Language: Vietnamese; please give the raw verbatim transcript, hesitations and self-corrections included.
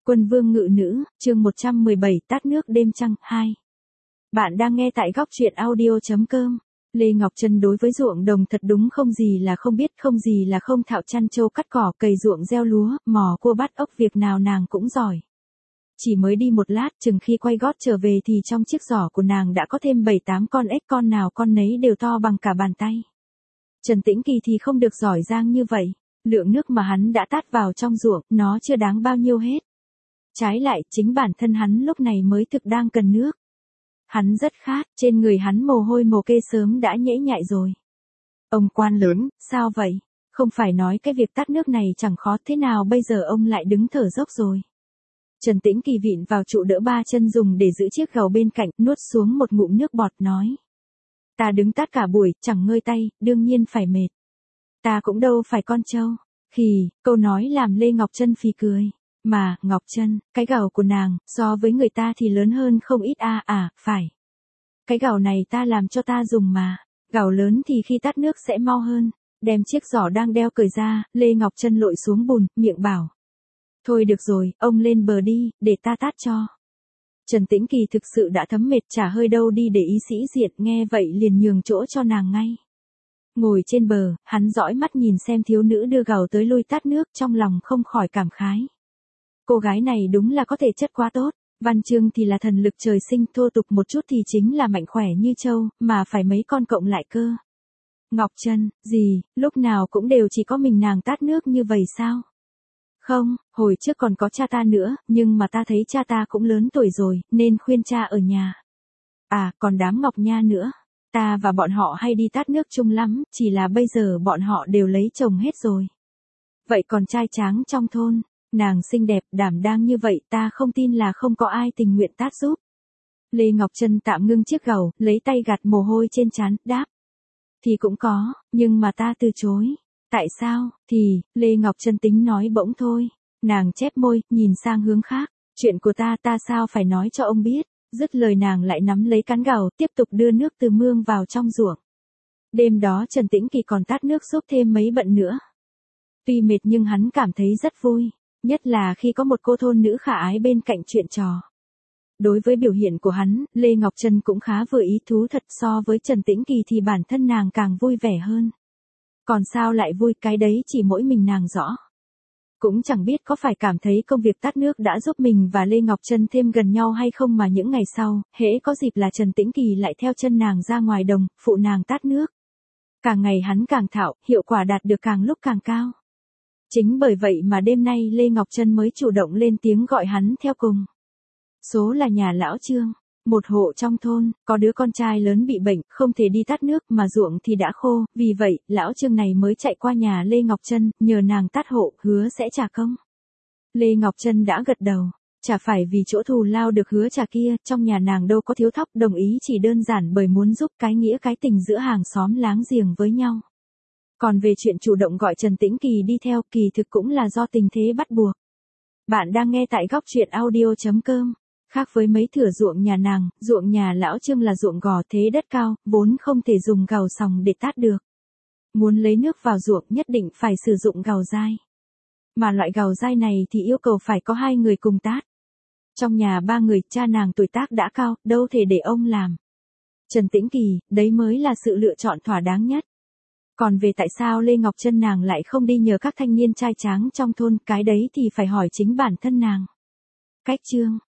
Quân vương ngự nữ, chương một trăm mười bảy tát nước đêm trăng, hai. Bạn đang nghe tại góc truyện audio.com. Lê Ngọc Trân đối với ruộng đồng thật đúng không gì là không biết, không gì là không thạo chăn trâu cắt cỏ, cày ruộng gieo lúa, mò cua bắt ốc, việc nào nàng cũng giỏi. Chỉ mới đi một lát, chừng khi quay gót trở về thì trong chiếc giỏ của nàng đã có thêm bảy tám con ếch, con nào con nấy đều to bằng cả bàn tay. Trần Tĩnh Kỳ thì không được giỏi giang như vậy, lượng nước mà hắn đã tát vào trong ruộng, nó chưa đáng bao nhiêu hết. Trái lại, chính bản thân hắn lúc này mới thực đang cần nước. Hắn rất khát, trên người hắn mồ hôi mồ kê sớm đã nhễ nhại rồi. Ông quan lớn, sao vậy? Không phải nói cái việc tát nước này chẳng khó, thế nào bây giờ ông lại đứng thở dốc rồi? Trần Tĩnh Kỳ vịn vào trụ đỡ ba chân dùng để giữ chiếc gầu bên cạnh, nuốt xuống một ngụm nước bọt nói. Ta đứng tát cả buổi, chẳng ngơi tay, đương nhiên phải mệt. Ta cũng đâu phải con trâu. Khì, câu nói làm Lê Ngọc Trân phì cười. Mà, Ngọc Trân, cái gầu của nàng, so với người ta thì lớn hơn không ít a à, à, phải. Cái gầu này ta làm cho ta dùng mà. Gầu lớn thì khi tát nước sẽ mau hơn. Đem chiếc giỏ đang đeo cởi ra, Lê Ngọc Trân lội xuống bùn, miệng bảo. Thôi được rồi, ông lên bờ đi, để ta tát cho. Trần Tĩnh Kỳ thực sự đã thấm mệt, chả hơi đâu đi để ý sĩ diện, nghe vậy liền nhường chỗ cho nàng ngay. Ngồi trên bờ, hắn dõi mắt nhìn xem thiếu nữ đưa gầu tới lui tát nước, trong lòng không khỏi cảm khái. Cô gái này đúng là có thể chất quá tốt, văn chương thì là thần lực trời sinh, thô tục một chút thì chính là mạnh khỏe như trâu, mà phải mấy con cộng lại cơ. Ngọc Trân, gì, lúc nào cũng đều chỉ có mình nàng tát nước như vậy sao? Không, hồi trước còn có cha ta nữa, nhưng mà ta thấy cha ta cũng lớn tuổi rồi, nên khuyên cha ở nhà. À, còn đám Ngọc Nha nữa. Ta và bọn họ hay đi tát nước chung lắm, chỉ là bây giờ bọn họ đều lấy chồng hết rồi. Vậy còn trai tráng trong thôn, nàng xinh đẹp, đảm đang như vậy, ta không tin là không có ai tình nguyện tát giúp. Lê Ngọc Trân tạm ngưng chiếc gầu, lấy tay gạt mồ hôi trên trán, đáp. Thì cũng có, nhưng mà ta từ chối. Tại sao, thì, Lê Ngọc Trân tính nói bỗng thôi. Nàng chép môi, nhìn sang hướng khác. Chuyện của ta ta sao phải nói cho ông biết. Dứt lời nàng lại nắm lấy cán gầu, tiếp tục đưa nước từ mương vào trong ruộng. Đêm đó Trần Tĩnh Kỳ còn tát nước giúp thêm mấy bận nữa. Tuy mệt nhưng hắn cảm thấy rất vui, nhất là khi có một cô thôn nữ khả ái bên cạnh chuyện trò. Đối với biểu hiện của hắn, Lê Ngọc Trân cũng khá vừa ý, thú thật, so với Trần Tĩnh Kỳ thì bản thân nàng càng vui vẻ hơn. Còn sao lại vui, cái đấy chỉ mỗi mình nàng rõ. Cũng chẳng biết có phải cảm thấy công việc tát nước đã giúp mình và Lê Ngọc Trân thêm gần nhau hay không mà những ngày sau, hễ có dịp là Trần Tĩnh Kỳ lại theo chân nàng ra ngoài đồng, phụ nàng tát nước. Càng ngày hắn càng thạo, hiệu quả đạt được càng lúc càng cao. Chính bởi vậy mà đêm nay Lê Ngọc Trân mới chủ động lên tiếng gọi hắn theo cùng. Số là nhà lão Trương, một hộ trong thôn, có đứa con trai lớn bị bệnh, không thể đi tát nước mà ruộng thì đã khô, vì vậy, lão Trương này mới chạy qua nhà Lê Ngọc Trân, nhờ nàng tát hộ, hứa sẽ trả công. Lê Ngọc Trân đã gật đầu, chả phải vì chỗ thù lao được hứa trả kia, trong nhà nàng đâu có thiếu thóc, đồng ý chỉ đơn giản bởi muốn giúp cái nghĩa cái tình giữa hàng xóm láng giềng với nhau. Còn về chuyện chủ động gọi Trần Tĩnh Kỳ đi theo, kỳ thực cũng là do tình thế bắt buộc. Bạn đang nghe tại góc truyện audio.com. Khác với mấy thửa ruộng nhà nàng, ruộng nhà lão Trương là ruộng gò thế đất cao, vốn không thể dùng gầu sòng để tát được. Muốn lấy nước vào ruộng nhất định phải sử dụng gầu dai. Mà loại gầu dai này thì yêu cầu phải có hai người cùng tát. Trong nhà ba người, cha nàng tuổi tác đã cao, đâu thể để ông làm. Trần Tĩnh Kỳ, đấy mới là sự lựa chọn thỏa đáng nhất. Còn về tại sao Lê Ngọc Trân nàng lại không đi nhờ các thanh niên trai tráng trong thôn, cái đấy thì phải hỏi chính bản thân nàng. Cách chương,